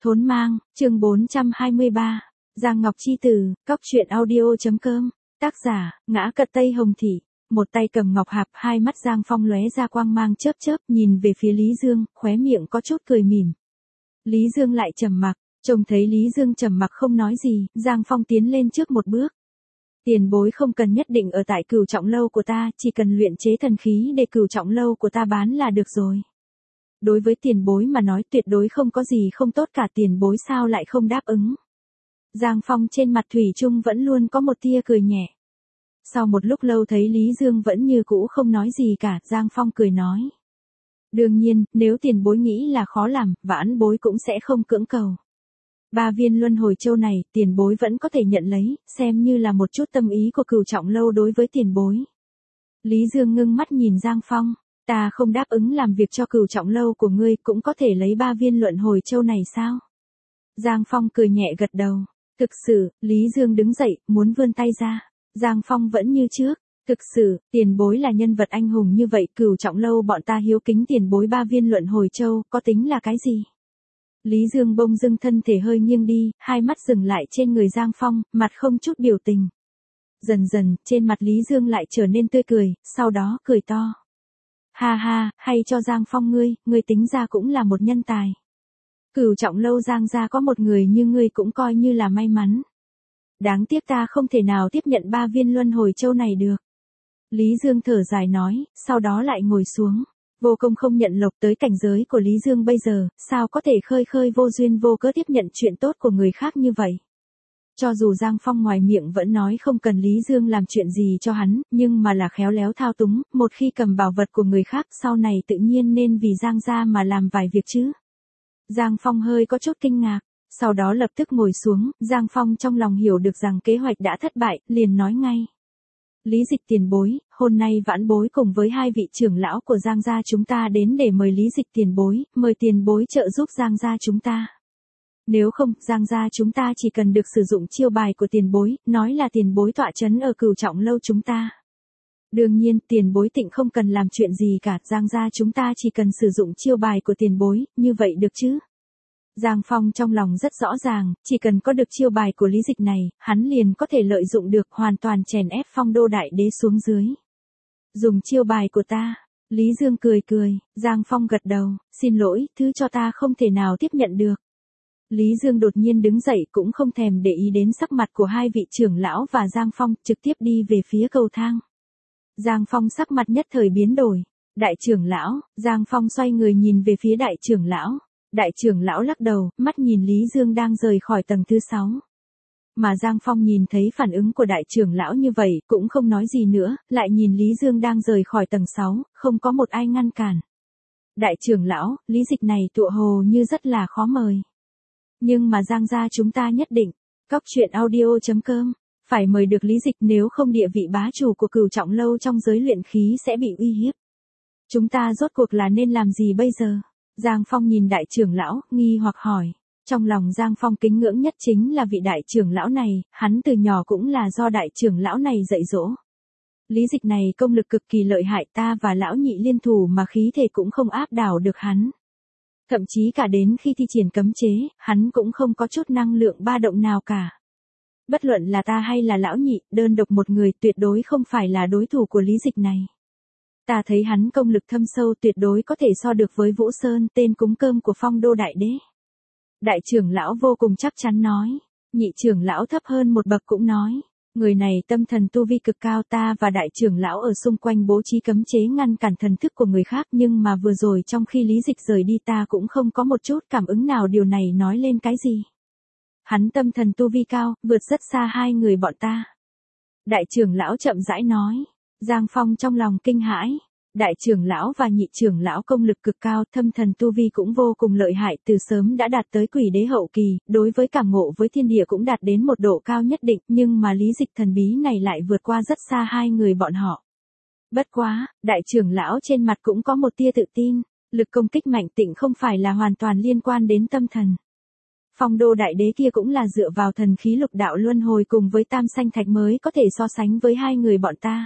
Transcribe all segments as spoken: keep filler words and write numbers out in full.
Thốn mang, chương bốn trăm hai mươi ba. Giang Ngọc Chi từ, cóc truyện audio.com, tác giả, Ngã Cật Tây Hồng Thị, một tay cầm ngọc hạp, hai mắt Giang Phong lóe ra quang mang chớp chớp, nhìn về phía Lý Dương, khóe miệng có chút cười mỉm. Lý Dương lại trầm mặc, trông thấy Lý Dương trầm mặc không nói gì, Giang Phong tiến lên trước một bước. Tiền bối không cần nhất định ở tại Cửu Trọng lâu của ta, chỉ cần luyện chế thần khí để Cửu Trọng lâu của ta bán là được rồi. Đối với tiền bối mà nói tuyệt đối không có gì không tốt cả, tiền bối sao lại không đáp ứng. Giang Phong trên mặt thủy chung vẫn luôn có một tia cười nhẹ. Sau một lúc lâu thấy Lý Dương vẫn như cũ không nói gì cả, Giang Phong cười nói. Đương nhiên, nếu tiền bối nghĩ là khó làm, vãn bối cũng sẽ không cưỡng cầu. Ba viên luân hồi châu này, tiền bối vẫn có thể nhận lấy, xem như là một chút tâm ý của Cửu Trọng lâu đối với tiền bối. Lý Dương ngưng mắt nhìn Giang Phong. Ta không đáp ứng làm việc cho Cửu Trọng lâu của ngươi, cũng có thể lấy ba viên luận hồi châu này sao? Giang Phong cười nhẹ gật đầu. Thực sự, Lý Dương đứng dậy, muốn vươn tay ra. Giang Phong vẫn như trước. Thực sự, tiền bối là nhân vật anh hùng như vậy, Cửu Trọng lâu bọn ta hiếu kính tiền bối ba viên luận hồi châu, có tính là cái gì? Lý Dương bông dưng thân thể hơi nghiêng đi, hai mắt dừng lại trên người Giang Phong, mặt không chút biểu tình. Dần dần, trên mặt Lý Dương lại trở nên tươi cười, sau đó cười to. Ha ha, hay cho Giang Phong ngươi, ngươi tính ra cũng là một nhân tài. Cửu Trọng lâu Giang gia có một người như ngươi cũng coi như là may mắn. Đáng tiếc ta không thể nào tiếp nhận ba viên luân hồi châu này được. Lý Dương thở dài nói, sau đó lại ngồi xuống. Vô công không nhận lộc, tới cảnh giới của Lý Dương bây giờ, sao có thể khơi khơi vô duyên vô cớ tiếp nhận chuyện tốt của người khác như vậy. Cho dù Giang Phong ngoài miệng vẫn nói không cần Lý Dương làm chuyện gì cho hắn, nhưng mà là khéo léo thao túng, một khi cầm bảo vật của người khác sau này tự nhiên nên vì Giang gia mà làm vài việc chứ. Giang Phong hơi có chút kinh ngạc, sau đó lập tức ngồi xuống, Giang Phong trong lòng hiểu được rằng kế hoạch đã thất bại, liền nói ngay. Lý Dịch tiền bối, hôm nay vãn bối cùng với hai vị trưởng lão của Giang gia chúng ta đến để mời Lý Dịch tiền bối, mời tiền bối trợ giúp Giang gia chúng ta. Nếu không, Giang gia chúng ta chỉ cần được sử dụng chiêu bài của tiền bối, nói là tiền bối tọa trấn ở Cửu Trọng lâu chúng ta. Đương nhiên, tiền bối tịnh không cần làm chuyện gì cả, Giang gia chúng ta chỉ cần sử dụng chiêu bài của tiền bối, như vậy được chứ? Giang Phong trong lòng rất rõ ràng, chỉ cần có được chiêu bài của Lý Dịch này, hắn liền có thể lợi dụng được hoàn toàn chèn ép Phong đô đại đế xuống dưới. Dùng chiêu bài của ta. Lý Dương cười cười, Giang Phong gật đầu, xin lỗi, thứ cho ta không thể nào tiếp nhận được. Lý Dương đột nhiên đứng dậy cũng không thèm để ý đến sắc mặt của hai vị trưởng lão và Giang Phong, trực tiếp đi về phía cầu thang. Giang Phong sắc mặt nhất thời biến đổi. Đại trưởng lão, Giang Phong xoay người nhìn về phía đại trưởng lão. Đại trưởng lão lắc đầu, mắt nhìn Lý Dương đang rời khỏi tầng thứ sáu. Mà Giang Phong nhìn thấy phản ứng của đại trưởng lão như vậy, cũng không nói gì nữa, lại nhìn Lý Dương đang rời khỏi tầng sáu, không có một ai ngăn cản. Đại trưởng lão, Lý Dịch này tựa hồ như rất là khó mời. Nhưng mà Giang gia chúng ta nhất định, cóc truyện audio.com, phải mời được Lý Dịch, nếu không địa vị bá chủ của Cửu Trọng lâu trong giới luyện khí sẽ bị uy hiếp. Chúng ta rốt cuộc là nên làm gì bây giờ? Giang Phong nhìn đại trưởng lão, nghi hoặc hỏi. Trong lòng Giang Phong kính ngưỡng nhất chính là vị đại trưởng lão này, hắn từ nhỏ cũng là do đại trưởng lão này dạy dỗ. Lý Dịch này công lực cực kỳ lợi hại, ta và lão nhị liên thủ mà khí thể cũng không áp đảo được hắn. Thậm chí cả đến khi thi triển cấm chế, hắn cũng không có chút năng lượng ba động nào cả. Bất luận là ta hay là lão nhị, đơn độc một người tuyệt đối không phải là đối thủ của Lý Dịch này. Ta thấy hắn công lực thâm sâu tuyệt đối có thể so được với Vũ Sơn, tên cúng cơm của Phong đô đại đế. Đại trưởng lão vô cùng chắc chắn nói. Nhị trưởng lão thấp hơn một bậc cũng nói. Người này tâm thần tu vi cực cao, ta và đại trưởng lão ở xung quanh bố trí cấm chế ngăn cản thần thức của người khác, nhưng mà vừa rồi trong khi Lý Dịch rời đi ta cũng không có một chút cảm ứng nào, điều này nói lên cái gì? Hắn tâm thần tu vi cao, vượt rất xa hai người bọn ta. Đại trưởng lão chậm rãi nói. Giang Phong trong lòng kinh hãi. Đại trưởng lão và nhị trưởng lão công lực cực cao, thâm thần tu vi cũng vô cùng lợi hại, từ sớm đã đạt tới quỷ đế hậu kỳ, đối với cảm ngộ với thiên địa cũng đạt đến một độ cao nhất định, nhưng mà Lý Dịch thần bí này lại vượt qua rất xa hai người bọn họ. Bất quá, đại trưởng lão trên mặt cũng có một tia tự tin, lực công kích mạnh tịnh không phải là hoàn toàn liên quan đến tâm thần. Phong đô đại đế kia cũng là dựa vào thần khí lục đạo luân hồi cùng với tam sanh thạch mới có thể so sánh với hai người bọn ta.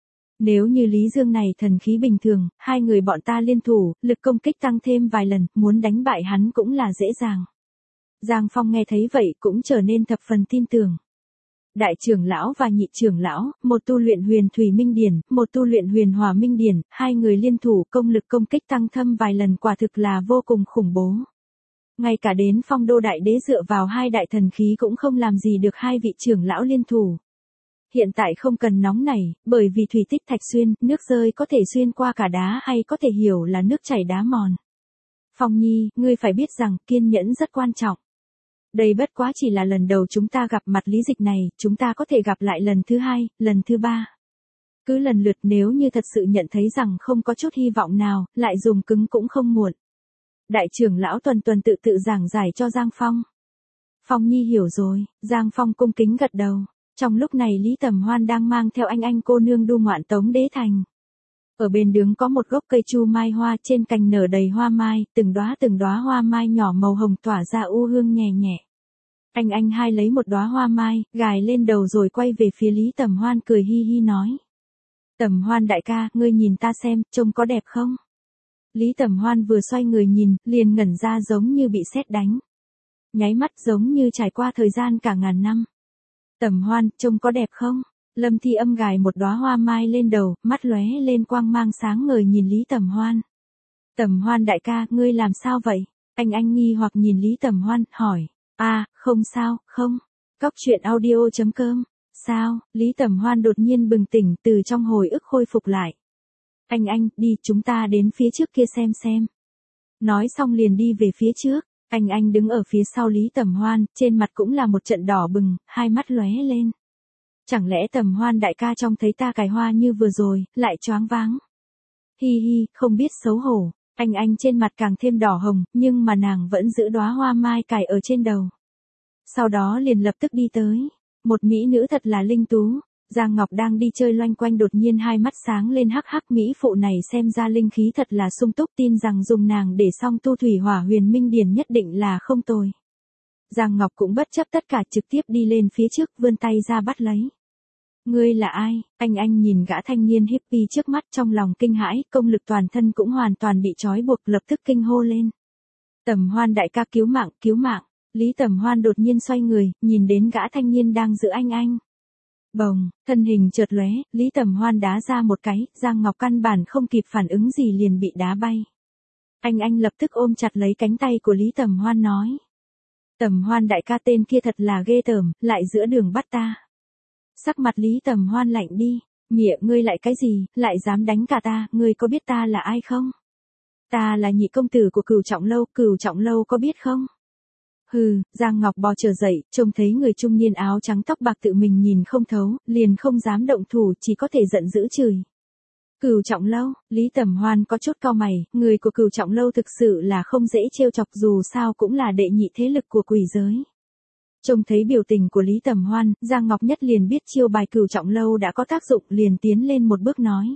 Nếu như Lý Dương này thần khí bình thường, hai người bọn ta liên thủ, lực công kích tăng thêm vài lần, muốn đánh bại hắn cũng là dễ dàng. Giang Phong nghe thấy vậy cũng trở nên thập phần tin tưởng. Đại trưởng lão và nhị trưởng lão, một tu luyện huyền thủy minh điển, một tu luyện huyền hỏa minh điển, hai người liên thủ công lực công kích tăng thâm vài lần quả thực là vô cùng khủng bố. Ngay cả đến Phong Đô Đại Đế dựa vào hai đại thần khí cũng không làm gì được hai vị trưởng lão liên thủ. Hiện tại không cần nóng nảy, bởi vì thủy tích thạch xuyên, nước rơi có thể xuyên qua cả đá hay có thể hiểu là nước chảy đá mòn. Phong Nhi, ngươi phải biết rằng kiên nhẫn rất quan trọng. Đây bất quá chỉ là lần đầu chúng ta gặp mặt lý dịch này, chúng ta có thể gặp lại lần thứ hai, lần thứ ba. Cứ lần lượt nếu như thật sự nhận thấy rằng không có chút hy vọng nào, lại dùng cứng cũng không muộn. Đại trưởng lão tuần tuần tự tự giảng giải cho Giang Phong. Phong Nhi hiểu rồi, Giang Phong cung kính gật đầu. Trong lúc này Lý Tầm Hoan đang mang theo anh anh cô nương đu ngoạn Tống Đế Thành. Ở bên đường có một gốc cây chu mai hoa, trên cành nở đầy hoa mai, từng đóa từng đóa hoa mai nhỏ màu hồng tỏa ra u hương nhẹ nhẹ. Anh anh hai lấy một đóa hoa mai, gài lên đầu rồi quay về phía Lý Tầm Hoan cười hi hi nói. Tầm Hoan đại ca, ngươi nhìn ta xem, trông có đẹp không? Lý Tầm Hoan vừa xoay người nhìn, liền ngẩn ra giống như bị sét đánh. Nháy mắt giống như trải qua thời gian cả ngàn năm. Tầm Hoan, trông có đẹp không? Lâm Thi Âm gài một đóa hoa mai lên đầu, mắt lóe lên quang mang sáng ngời nhìn Lý Tầm Hoan. Tầm Hoan đại ca, ngươi làm sao vậy? Anh anh nghi hoặc nhìn Lý Tầm Hoan, hỏi. À, không sao, không. Cóc truyện audio chấm com. Sao? Lý Tầm Hoan đột nhiên bừng tỉnh từ trong hồi ức khôi phục lại. Anh anh, đi, chúng ta đến phía trước kia xem xem. Nói xong liền đi về phía trước. Anh anh đứng ở phía sau Lý Tầm Hoan, trên mặt cũng là một trận đỏ bừng, hai mắt lóe lên. Chẳng lẽ Tầm Hoan đại ca trông thấy ta cài hoa như vừa rồi, lại choáng váng. Hi hi, không biết xấu hổ. Anh anh trên mặt càng thêm đỏ hồng, nhưng mà nàng vẫn giữ đóa hoa mai cài ở trên đầu. Sau đó liền lập tức đi tới. Một mỹ nữ thật là linh tú. Giang Ngọc đang đi chơi loanh quanh đột nhiên hai mắt sáng lên, hắc hắc, mỹ phụ này xem ra linh khí thật là sung túc, tin rằng dùng nàng để xong tu thủy hỏa huyền minh điển nhất định là không tồi. Giang Ngọc cũng bất chấp tất cả trực tiếp đi lên phía trước, vươn tay ra bắt lấy. Ngươi là ai? Anh anh nhìn gã thanh niên hippie trước mắt trong lòng kinh hãi, công lực toàn thân cũng hoàn toàn bị trói buộc, lập tức kinh hô lên. Tầm Hoan đại ca cứu mạng, cứu mạng. Lý Tầm Hoan đột nhiên xoay người, nhìn đến gã thanh niên đang giữ anh anh. Bồng, thân hình chợt lóe, Lý Tầm Hoan đá ra một cái, Giang Ngọc căn bản không kịp phản ứng gì liền bị đá bay. Anh anh lập tức ôm chặt lấy cánh tay của Lý Tầm Hoan nói. Tầm Hoan đại ca, tên kia thật là ghê tởm, lại giữa đường bắt ta. Sắc mặt Lý Tầm Hoan lạnh đi, mịa ngươi lại cái gì, lại dám đánh cả ta, ngươi có biết ta là ai không? Ta là nhị công tử của Cửu Trọng Lâu, Cửu Trọng Lâu có biết không? Hừ, Giang Ngọc bò trở dậy, trông thấy người trung niên áo trắng tóc bạc tự mình nhìn không thấu, liền không dám động thủ, chỉ có thể giận dữ chửi. Cửu Trọng Lâu, Lý Tầm Hoan có chút cau mày, người của Cửu Trọng Lâu thực sự là không dễ trêu chọc, dù sao cũng là đệ nhị thế lực của quỷ giới. Trông thấy biểu tình của Lý Tầm Hoan, Giang Ngọc Nhất liền biết chiêu bài Cửu Trọng Lâu đã có tác dụng, liền tiến lên một bước nói.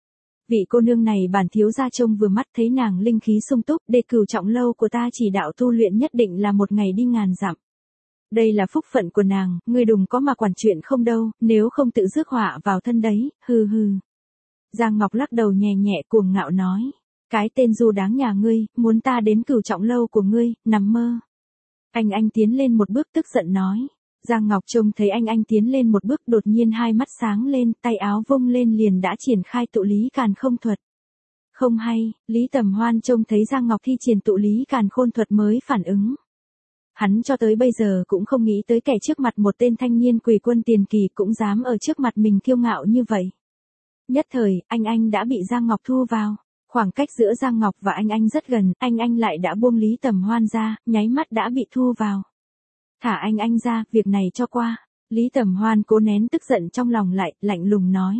Vị cô nương này bản thiếu gia trông vừa mắt, thấy nàng linh khí sung túc, để Cửu Trọng Lâu của ta chỉ đạo tu luyện nhất định là một ngày đi ngàn dặm. Đây là phúc phận của nàng, ngươi đừng có mà quản chuyện không đâu, nếu không tự rước họa vào thân đấy, hừ hừ. Giang Ngọc lắc đầu nhẹ nhẹ cuồng ngạo nói. Cái tên du đáng nhà ngươi, muốn ta đến Cửu Trọng Lâu của ngươi, nằm mơ. Anh anh tiến lên một bước tức giận nói. Giang Ngọc trông thấy anh anh tiến lên một bước đột nhiên hai mắt sáng lên, tay áo vung lên liền đã triển khai tụ lý càn không thuật. Không hay, Lý Tầm Hoan trông thấy Giang Ngọc thi triển tụ lý càn khôn thuật mới phản ứng. Hắn cho tới bây giờ cũng không nghĩ tới kẻ trước mặt một tên thanh niên quỷ quân tiền kỳ cũng dám ở trước mặt mình kiêu ngạo như vậy. Nhất thời, anh anh đã bị Giang Ngọc thu vào. Khoảng cách giữa Giang Ngọc và anh anh rất gần, anh anh lại đã buông Lý Tầm Hoan ra, nháy mắt đã bị thu vào. Thả anh anh ra, việc này cho qua. Lý Tầm Hoan cố nén tức giận trong lòng lại, lạnh lùng nói.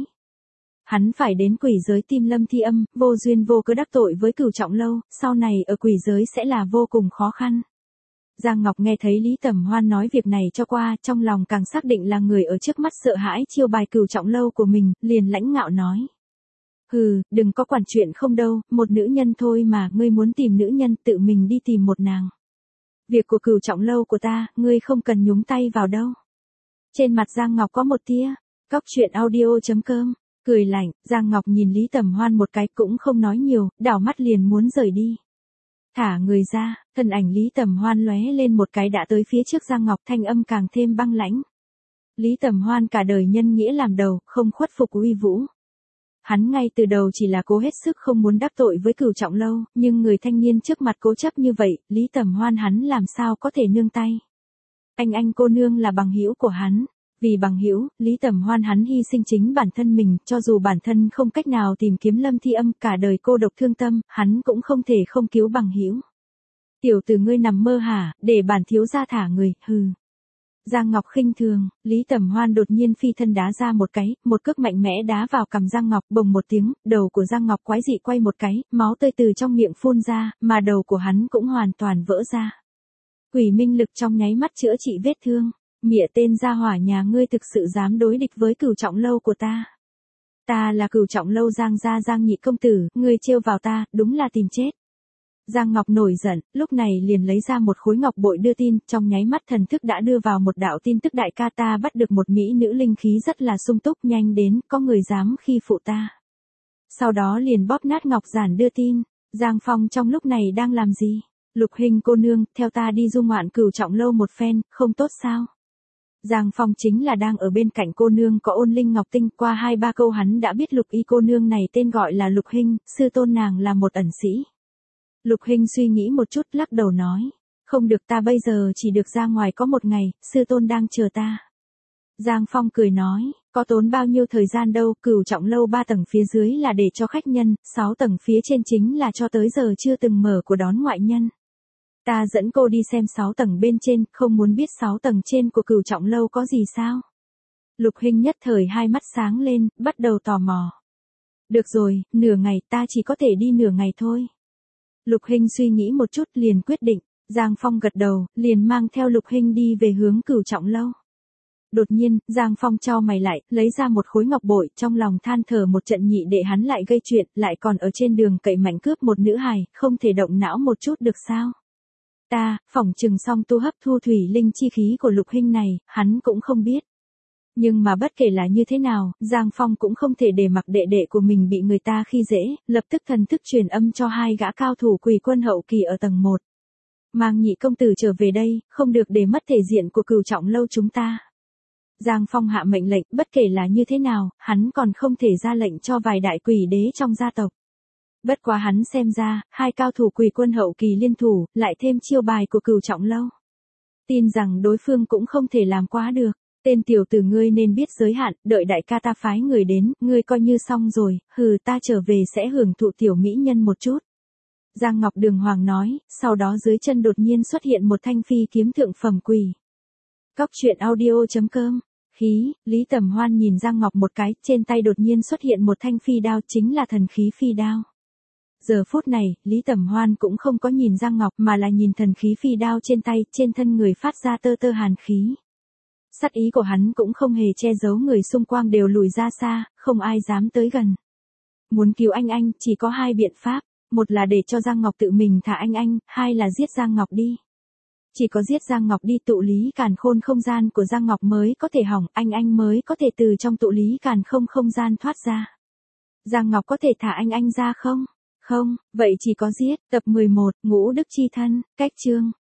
Hắn phải đến quỷ giới tìm Lâm Thi Âm, vô duyên vô cớ đắc tội với Cửu Trọng Lâu, sau này ở quỷ giới sẽ là vô cùng khó khăn. Giang Ngọc nghe thấy Lý Tầm Hoan nói việc này cho qua, trong lòng càng xác định là người ở trước mắt sợ hãi chiêu bài Cửu Trọng Lâu của mình, liền lãnh ngạo nói. Hừ, đừng có quản chuyện không đâu, một nữ nhân thôi mà, ngươi muốn tìm nữ nhân tự mình đi tìm một nàng. Việc của Cửu Trọng Lâu của ta, ngươi không cần nhúng tay vào đâu. Trên mặt Giang Ngọc có một tia, cóc truyện audio chấm com, cười lạnh, Giang Ngọc nhìn Lý Tầm Hoan một cái cũng không nói nhiều, đảo mắt liền muốn rời đi. Thả người ra, thân ảnh Lý Tầm Hoan lóe lên một cái đã tới phía trước Giang Ngọc, thanh âm càng thêm băng lãnh. Lý Tầm Hoan cả đời nhân nghĩa làm đầu, không khuất phục uy vũ. Hắn ngay từ đầu chỉ là cố hết sức không muốn đắc tội với Cửu Trọng Lâu, nhưng người thanh niên trước mặt cố chấp như vậy, Lý Tầm Hoan hắn làm sao có thể nương tay. Anh anh cô nương là bằng hữu của hắn. Vì bằng hữu, Lý Tầm Hoan hắn hy sinh chính bản thân mình, cho dù bản thân không cách nào tìm kiếm Lâm Thi Âm, cả đời cô độc thương tâm, hắn cũng không thể không cứu bằng hữu. Tiểu tử ngươi nằm mơ hả, để bản thiếu gia thả người, hừ. Giang Ngọc khinh thường, Lý Tầm Hoan đột nhiên phi thân đá ra một cái, một cước mạnh mẽ đá vào cằm Giang Ngọc, bồng một tiếng, đầu của Giang Ngọc quái dị quay một cái, máu tươi từ trong miệng phun ra, mà đầu của hắn cũng hoàn toàn vỡ ra. Quỷ minh lực trong nháy mắt chữa trị vết thương. Mịa tên gia hỏa nhà ngươi thực sự dám đối địch với Cửu Trọng Lâu của ta. Ta là Cửu Trọng Lâu Giang gia Giang nhị công tử, ngươi trêu vào ta, đúng là tìm chết. Giang Ngọc nổi giận, lúc này liền lấy ra một khối ngọc bội đưa tin, trong nháy mắt thần thức đã đưa vào một đạo tin tức đại ca ta bắt được một mỹ nữ linh khí rất là sung túc, nhanh đến, có người dám khi phụ ta. Sau đó liền bóp nát ngọc giản đưa tin, Giang Phong trong lúc này đang làm gì? Lục Hình cô nương, theo ta đi du ngoạn Cửu Trọng Lâu một phen, không tốt sao? Giang Phong chính là đang ở bên cạnh cô nương có ôn linh ngọc tinh, qua hai ba câu hắn đã biết Lục Y cô nương này tên gọi là Lục Hình, sư tôn nàng là một ẩn sĩ. Lục Hình suy nghĩ một chút lắc đầu nói, không được, ta bây giờ chỉ được ra ngoài có một ngày, sư tôn đang chờ ta. Giang Phong cười nói, có tốn bao nhiêu thời gian đâu, Cửu Trọng Lâu ba tầng phía dưới là để cho khách nhân, sáu tầng phía trên chính là cho tới giờ chưa từng mở của đón ngoại nhân. Ta dẫn cô đi xem sáu tầng bên trên, không muốn biết sáu tầng trên của Cửu Trọng Lâu có gì sao? Lục Hình nhất thời hai mắt sáng lên, bắt đầu tò mò. Được rồi, nửa ngày, ta chỉ có thể đi nửa ngày thôi. Lục Hình suy nghĩ một chút liền quyết định, Giang Phong gật đầu, liền mang theo Lục Hình đi về hướng Cửu Trọng Lâu. Đột nhiên, Giang Phong chau mày lại, lấy ra một khối ngọc bội, trong lòng than thở một trận nhị để hắn lại gây chuyện, lại còn ở trên đường cậy mạnh cướp một nữ hài, không thể động não một chút được sao? Ta, phỏng chừng xong tu hấp thu thủy linh chi khí của Lục Hình này, hắn cũng không biết. Nhưng mà bất kể là như thế nào, Giang Phong cũng không thể để mặc đệ đệ của mình bị người ta khi dễ, lập tức thần thức truyền âm cho hai gã cao thủ Quỷ quân hậu kỳ ở tầng một. Mang nhị công tử trở về đây, không được để mất thể diện của Cửu Trọng Lâu chúng ta. Giang Phong hạ mệnh lệnh, bất kể là như thế nào, hắn còn không thể ra lệnh cho vài đại quỷ đế trong gia tộc. Bất quá hắn xem ra, hai cao thủ Quỷ quân hậu kỳ liên thủ, lại thêm chiêu bài của Cửu Trọng Lâu. Tin rằng đối phương cũng không thể làm quá được. Tên tiểu tử ngươi nên biết giới hạn, đợi đại ca ta phái người đến, ngươi coi như xong rồi, hừ, ta trở về sẽ hưởng thụ tiểu mỹ nhân một chút. Giang Ngọc đường hoàng nói, sau đó dưới chân đột nhiên xuất hiện một thanh phi kiếm thượng phẩm quỷ. Cóc truyện audio chấm com. Khí, Lý Tầm Hoan nhìn Giang Ngọc một cái, trên tay đột nhiên xuất hiện một thanh phi đao, chính là thần khí phi đao. Giờ phút này, Lý Tầm Hoan cũng không có nhìn Giang Ngọc mà là nhìn thần khí phi đao trên tay, trên thân người phát ra tơ tơ hàn khí. Sát ý của hắn cũng không hề che giấu, người xung quanh đều lùi ra xa, không ai dám tới gần. Muốn cứu anh anh, chỉ có hai biện pháp, một là để cho Giang Ngọc tự mình thả anh anh, hai là giết Giang Ngọc đi. Chỉ có giết Giang Ngọc đi, tụ lý càn khôn không gian của Giang Ngọc mới có thể hỏng, anh anh mới có thể từ trong tụ lý càn không không gian thoát ra. Giang Ngọc có thể thả anh anh ra không? Không, vậy chỉ có giết. Tập mười một, Ngũ Đức Chi Thân, cách chương.